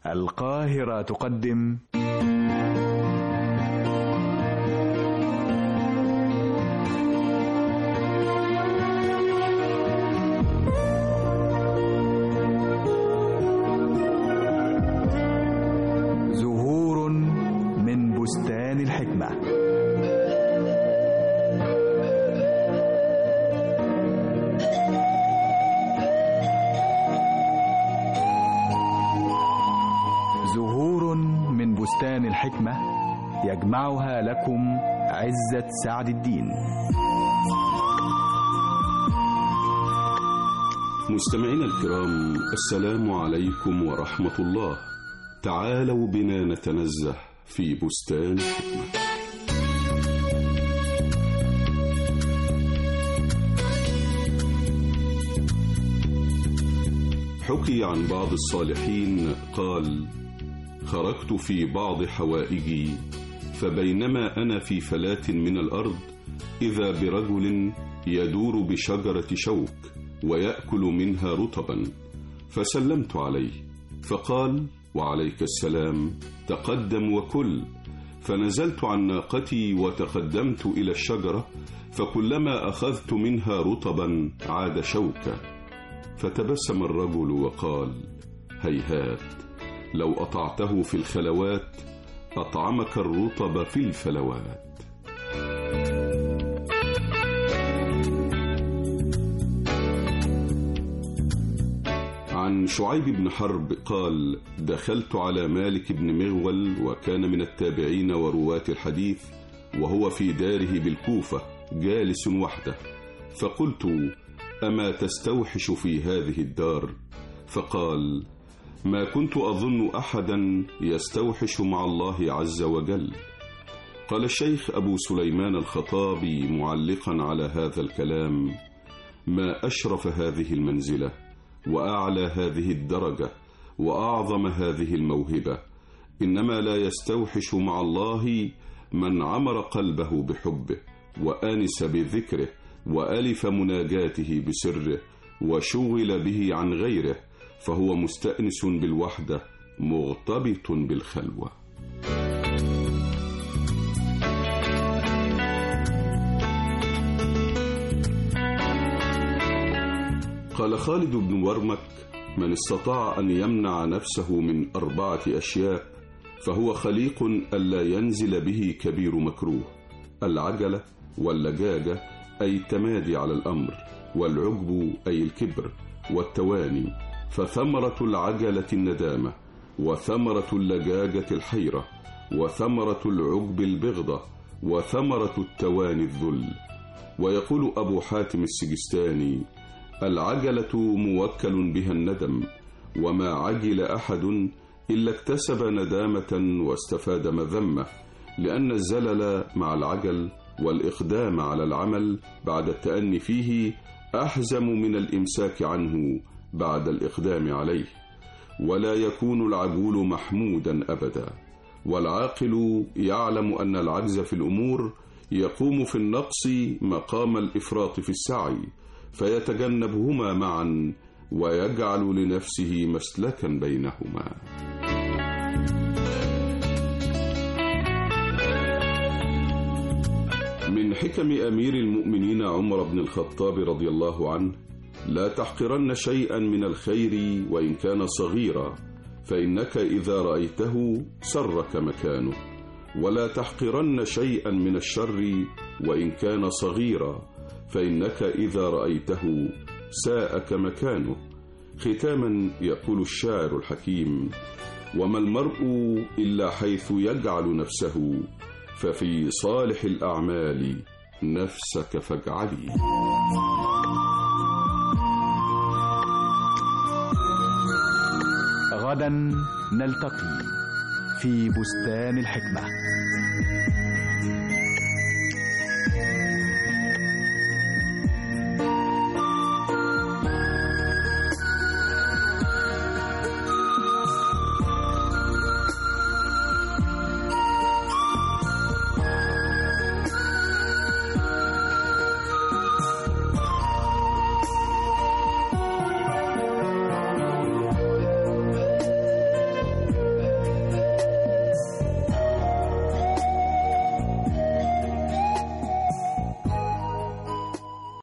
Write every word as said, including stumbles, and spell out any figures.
القاهرة تقدم زهور من بستان الحكمة. زهور من بستان الحكمة يجمعها لكم عزة سعد الدين. مستمعينا الكرام، السلام عليكم ورحمة الله. تعالوا بنا نتنزه في بستان الحكمة. حكي عن بعض الصالحين قال: خرجت في بعض حوائجي، فبينما أنا في فلاة من الأرض إذا برجل يدور بشجرة شوك ويأكل منها رطبا، فسلمت عليه فقال: وعليك السلام، تقدم وكل. فنزلت عن ناقتي وتقدمت إلى الشجرة، فكلما أخذت منها رطبا عاد شوكا. فتبسم الرجل وقال: هيهات، لو أطعته في الخلوات أطعمك الرطب في الفلوات. عن شعيب بن حرب قال: دخلت على مالك بن مغول، وكان من التابعين ورواة الحديث، وهو في داره بالكوفة جالس وحده، فقلت: أما تستوحش في هذه الدار؟ فقال: ما كنت أظن أحدا يستوحش مع الله عز وجل. قال الشيخ أبو سليمان الخطابي معلقا على هذا الكلام: ما أشرف هذه المنزلة، وأعلى هذه الدرجة، وأعظم هذه الموهبة. إنما لا يستوحش مع الله من عمر قلبه بحبه، وآنس بذكره، وألف مناجاته بسره، وشغل به عن غيره، فهو مستأنس بالوحدة مغتبط بالخلوة. قال خالد بن ورمك: من استطاع أن يمنع نفسه من أربعة أشياء فهو خليق ألا ينزل به كبير مكروه: العجلة، واللجاجة أي التمادي على الأمر، والعجب أي الكبر، والتواني. فثمرة العجلة الندامة، وثمرة اللجاجة الحيرة، وثمرة العجب البغضة، وثمرة التواني الذل. ويقول أبو حاتم السجستاني: العجلة موكل بها الندم، وما عجل أحد إلا اكتسب ندامة واستفاد مذمة، لأن الزلل مع العجل والإقدام على العمل بعد التأني فيه أحزم من الإمساك عنه بعد الإقدام عليه. ولا يكون العجول محمودا أبدا، والعاقل يعلم أن العجز في الأمور يقوم في النقص مقام الإفراط في السعي، فيتجنبهما معا ويجعل لنفسه مسلكا بينهما. من حكم أمير المؤمنين عمر بن الخطاب رضي الله عنه: لا تحقرن شيئا من الخير وإن كان صغيرا، فإنك إذا رأيته سرك مكانه، ولا تحقرن شيئا من الشر وإن كان صغيرا، فإنك إذا رأيته ساءك مكانه. ختاما يقول الشاعر الحكيم: وما المرء إلا حيث يجعل نفسه، ففي صالح الأعمال نفسك فاجعلي. غدا نلتقي في بستان الحكمة.